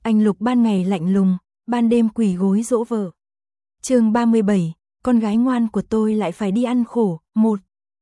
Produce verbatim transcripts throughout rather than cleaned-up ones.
Anh Lục ban ngày lạnh lùng, ban đêm quỳ gối dỗ vợ. Chương ba mươi bảy, con gái ngoan của tôi lại phải đi ăn khổ. Một.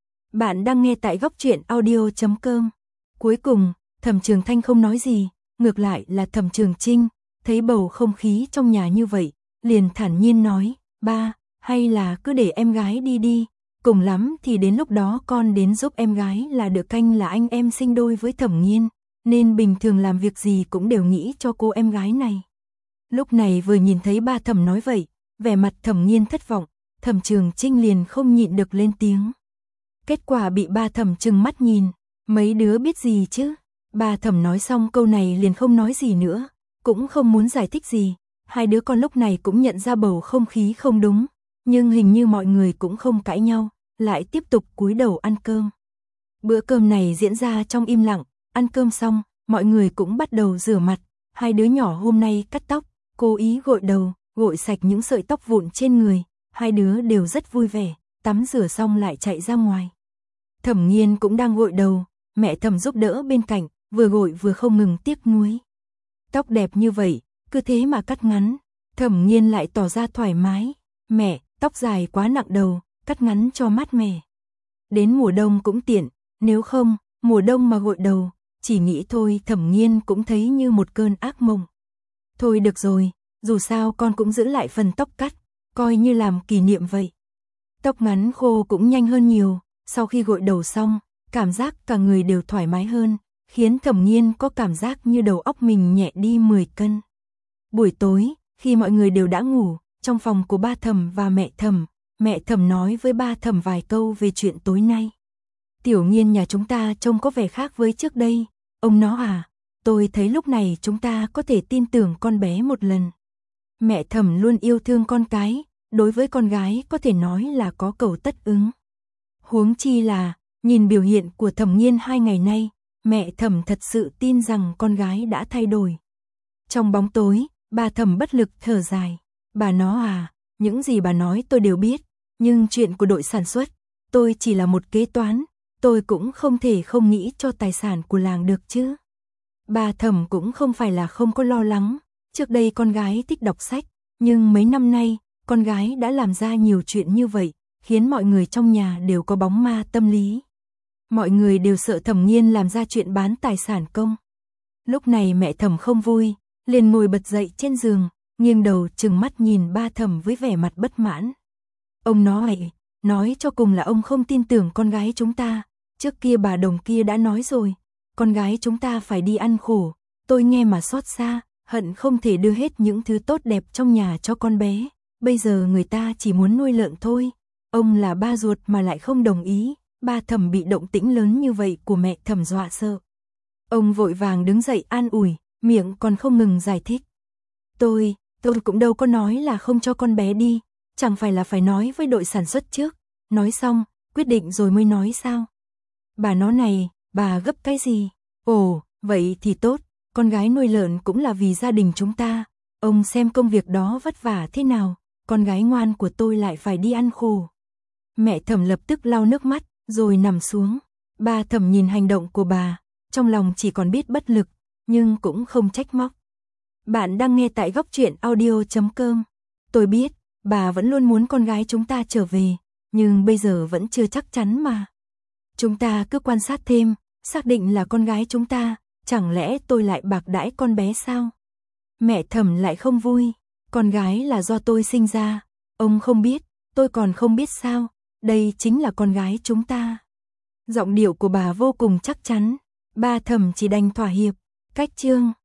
Bạn đang nghe tại góc truyện audio chấm com. Cuối cùng, Thẩm Trường Thanh không nói gì, ngược lại là Thẩm Trường Trinh, thấy bầu không khí trong nhà như vậy, liền thản nhiên nói, ba, hay là cứ để em gái đi đi, cùng lắm thì đến lúc đó con đến giúp em gái là được, canh là anh em sinh đôi với Thẩm Nghiên, nên bình thường làm việc gì cũng đều nghĩ cho cô em gái này. Lúc này vừa nhìn thấy ba Thẩm nói vậy, vẻ mặt Thẩm Nghiên thất vọng, Thẩm Trường Trinh liền không nhịn được lên tiếng. Kết quả bị ba Thẩm trừng mắt nhìn, mấy đứa biết gì chứ? Ba Thẩm nói xong câu này liền không nói gì nữa, cũng không muốn giải thích gì. Hai đứa con lúc này cũng nhận ra bầu không khí không đúng, nhưng hình như mọi người cũng không cãi nhau, lại tiếp tục cúi đầu ăn cơm. Bữa cơm này diễn ra trong im lặng, ăn cơm xong, mọi người cũng bắt đầu rửa mặt. Hai đứa nhỏ hôm nay cắt tóc, cố ý gội đầu, gội sạch những sợi tóc vụn trên người. Hai đứa đều rất vui vẻ, tắm rửa xong lại chạy ra ngoài. Thẩm Nghiên cũng đang gội đầu, mẹ Thẩm giúp đỡ bên cạnh, vừa gội vừa không ngừng tiếc nuối. Tóc đẹp như vậy, cứ thế mà cắt ngắn. Thẩm Nghiên lại tỏ ra thoải mái, mẹ, tóc dài quá nặng đầu, cắt ngắn cho mát mẻ. Đến mùa đông cũng tiện, nếu không, mùa đông mà gội đầu, chỉ nghĩ thôi Thẩm Nghiên cũng thấy như một cơn ác mộng. Thôi được rồi, dù sao con cũng giữ lại phần tóc cắt, coi như làm kỷ niệm vậy. Tóc ngắn khô cũng nhanh hơn nhiều, sau khi gội đầu xong, cảm giác cả người đều thoải mái hơn, khiến Thẩm Nghiên có cảm giác như đầu óc mình nhẹ đi mười cân. Buổi tối, khi mọi người đều đã ngủ, trong phòng của ba Thẩm và mẹ Thẩm, mẹ Thẩm nói với ba Thẩm vài câu về chuyện tối nay. Tiểu Nghiên nhà chúng ta trông có vẻ khác với trước đây, ông nó à, tôi thấy lúc này chúng ta có thể tin tưởng con bé một lần. Mẹ Thẩm luôn yêu thương con cái, đối với con gái có thể nói là có cầu tất ứng. Huống chi là, nhìn biểu hiện của Thẩm Nghiên hai ngày nay, mẹ Thẩm thật sự tin rằng con gái đã thay đổi. Trong bóng tối, bà Thẩm bất lực thở dài. Bà nó à, những gì bà nói tôi đều biết, nhưng chuyện của đội sản xuất, tôi chỉ là một kế toán, tôi cũng không thể không nghĩ cho tài sản của làng được chứ. Bà Thẩm cũng không phải là không có lo lắng, trước đây con gái thích đọc sách, nhưng mấy năm nay, con gái đã làm ra nhiều chuyện như vậy, khiến mọi người trong nhà đều có bóng ma tâm lý. Mọi người đều sợ Thẩm Nghiên làm ra chuyện bán tài sản công. Lúc này mẹ Thẩm không vui, liền ngồi bật dậy trên giường, nghiêng đầu trừng mắt nhìn ba Thẩm với vẻ mặt bất mãn. Ông nói, nói cho cùng là ông không tin tưởng con gái chúng ta, trước kia bà Đồng kia đã nói rồi, con gái chúng ta phải đi ăn khổ, tôi nghe mà xót xa, hận không thể đưa hết những thứ tốt đẹp trong nhà cho con bé, bây giờ người ta chỉ muốn nuôi lợn thôi, ông là ba ruột mà lại không đồng ý. Ba Thẩm bị động tĩnh lớn như vậy của mẹ Thẩm dọa sợ. Ông vội vàng đứng dậy an ủi, miệng còn không ngừng giải thích. Tôi, tôi cũng đâu có nói là không cho con bé đi, chẳng phải là phải nói với đội sản xuất trước, nói xong, quyết định rồi mới nói sao. Bà nó này, bà gấp cái gì? Ồ, vậy thì tốt, con gái nuôi lợn cũng là vì gia đình chúng ta, ông xem công việc đó vất vả thế nào, con gái ngoan của tôi lại phải đi ăn khổ. Mẹ Thẩm lập tức lau nước mắt, rồi nằm xuống. Ba Thẩm nhìn hành động của bà, trong lòng chỉ còn biết bất lực, nhưng cũng không trách móc. Bạn đang nghe tại góc truyện audio chấm com. Tôi biết, bà vẫn luôn muốn con gái chúng ta trở về, nhưng bây giờ vẫn chưa chắc chắn mà. Chúng ta cứ quan sát thêm, xác định là con gái chúng ta, chẳng lẽ tôi lại bạc đãi con bé sao? Mẹ Thẩm lại không vui, con gái là do tôi sinh ra, ông không biết, tôi còn không biết sao? Đây chính là con gái chúng ta. Giọng điệu của bà vô cùng chắc chắn, ba Thẩm chỉ đành thỏa hiệp. Cách chương